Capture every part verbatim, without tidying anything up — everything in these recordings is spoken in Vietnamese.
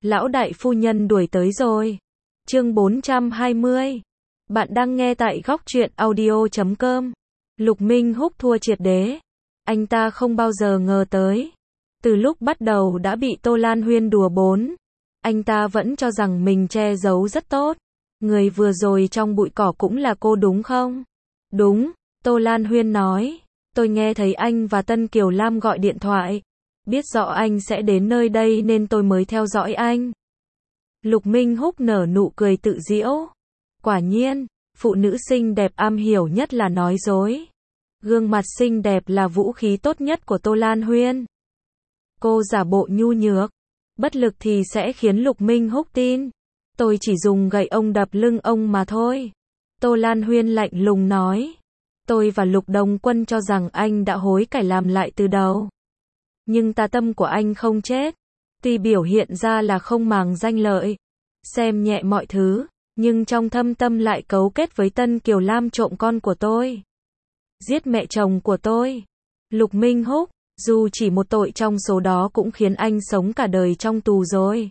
Lão đại phu nhân đuổi tới rồi. Chương bốn trăm hai mươi. Bạn đang nghe tại góc truyện audio chấm com. Lục Minh Húc thua triệt đế. Anh ta không bao giờ ngờ tới. Từ lúc bắt đầu đã bị Tô Lan Huyên đùa bỡn. Anh ta vẫn cho rằng mình che giấu rất tốt. Người vừa rồi trong bụi cỏ cũng là cô đúng không? Đúng, Tô Lan Huyên nói. Tôi nghe thấy anh và Tân Kiều Lam gọi điện thoại. Biết rõ anh sẽ đến nơi đây nên tôi mới theo dõi anh. Lục Minh Húc nở nụ cười tự giễu. Quả nhiên, phụ nữ xinh đẹp am hiểu nhất là nói dối. Gương mặt xinh đẹp là vũ khí tốt nhất của Tô Lan Huyên. Cô giả bộ nhu nhược, bất lực thì sẽ khiến Lục Minh Húc tin. Tôi chỉ dùng gậy ông đập lưng ông mà thôi. Tô Lan Huyên lạnh lùng nói. Tôi và Lục Đồng Quân cho rằng anh đã hối cải làm lại từ đầu. Nhưng tà tâm của anh không chết. Tuy biểu hiện ra là không màng danh lợi, xem nhẹ mọi thứ, nhưng trong thâm tâm lại cấu kết với Tân Kiều Lam trộm con của tôi. Giết mẹ chồng của tôi. Lục Minh Húc, dù chỉ một tội trong số đó cũng khiến anh sống cả đời trong tù rồi.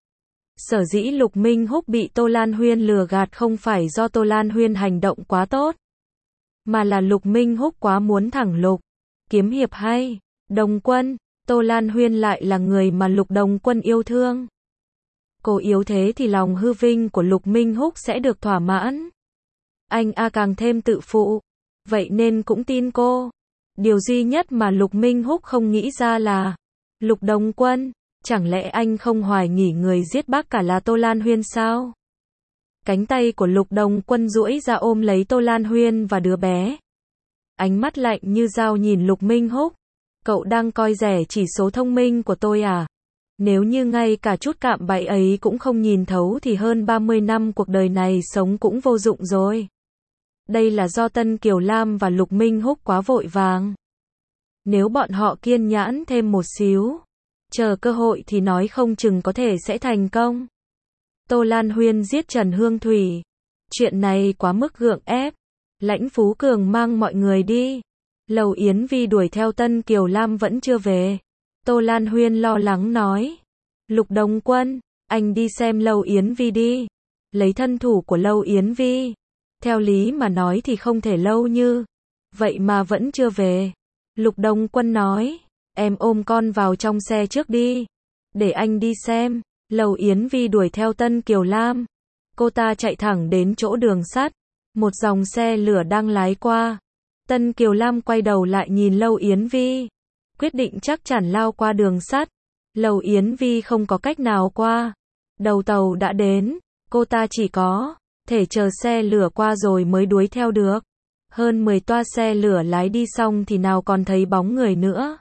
Sở dĩ Lục Minh Húc bị Tô Lan Huyên lừa gạt không phải do Tô Lan Huyên hành động quá tốt, mà là Lục Minh Húc quá muốn thẳng lục. Kiếm hiệp hay, Đồng Quân, Tô Lan Huyên lại là người mà Lục Đồng Quân yêu thương. Cô yếu thế thì lòng hư vinh của Lục Minh Húc sẽ được thỏa mãn. Anh a càng thêm tự phụ, vậy nên cũng tin cô. Điều duy nhất mà Lục Minh Húc không nghĩ ra là Lục Đồng Quân, chẳng lẽ anh không hoài nghi người giết bác cả là Tô Lan Huyên sao? Cánh tay của Lục Đồng Quân duỗi ra ôm lấy Tô Lan Huyên và đứa bé. Ánh mắt lạnh như dao nhìn Lục Minh Húc. Cậu đang coi rẻ chỉ số thông minh của tôi à? Nếu như ngay cả chút cạm bẫy ấy cũng không nhìn thấu thì hơn ba mươi năm cuộc đời này sống cũng vô dụng rồi. Đây là do Tân Kiều Lam và Lục Minh Húc quá vội vàng. Nếu bọn họ kiên nhẫn thêm một xíu, chờ cơ hội thì nói không chừng có thể sẽ thành công. Tô Lan Huyên giết Trần Hương Thủy. Chuyện này quá mức gượng ép. Lãnh Phú Cường mang mọi người đi. Lầu Yến Vi đuổi theo Tân Kiều Lam vẫn chưa về. Tô Lan Huyên lo lắng nói. Lục Đồng Quân, anh đi xem Lầu Yến Vi đi. Lấy thân thủ của Lầu Yến Vi. Theo lý mà nói thì không thể lâu như vậy mà vẫn chưa về. Lục Đồng Quân nói. Em ôm con vào trong xe trước đi. Để anh đi xem. Lầu Yến Vi đuổi theo Tân Kiều Lam. Cô ta chạy thẳng đến chỗ đường sắt. Một dòng xe lửa đang lái qua. Tân Kiều Lam quay đầu lại nhìn Lầu Yến Vi. Quyết định chắc chắn lao qua đường sắt. Lầu Yến Vi không có cách nào qua. Đầu tàu đã đến. Cô ta chỉ có thể chờ xe lửa qua rồi mới đuổi theo được. Hơn mười toa xe lửa lái đi xong thì nào còn thấy bóng người nữa.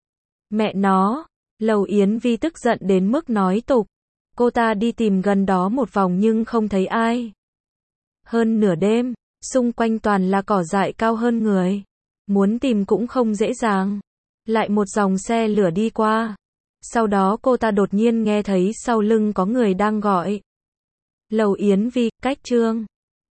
Mẹ nó. Lầu Yến Vi tức giận đến mức nói tục. Cô ta đi tìm gần đó một vòng nhưng không thấy ai. Hơn nửa đêm, xung quanh toàn là cỏ dại cao hơn người. Muốn tìm cũng không dễ dàng. Lại một dòng xe lửa đi qua. Sau đó cô ta đột nhiên nghe thấy sau lưng có người đang gọi. Lầu Yến Vi, cách Trương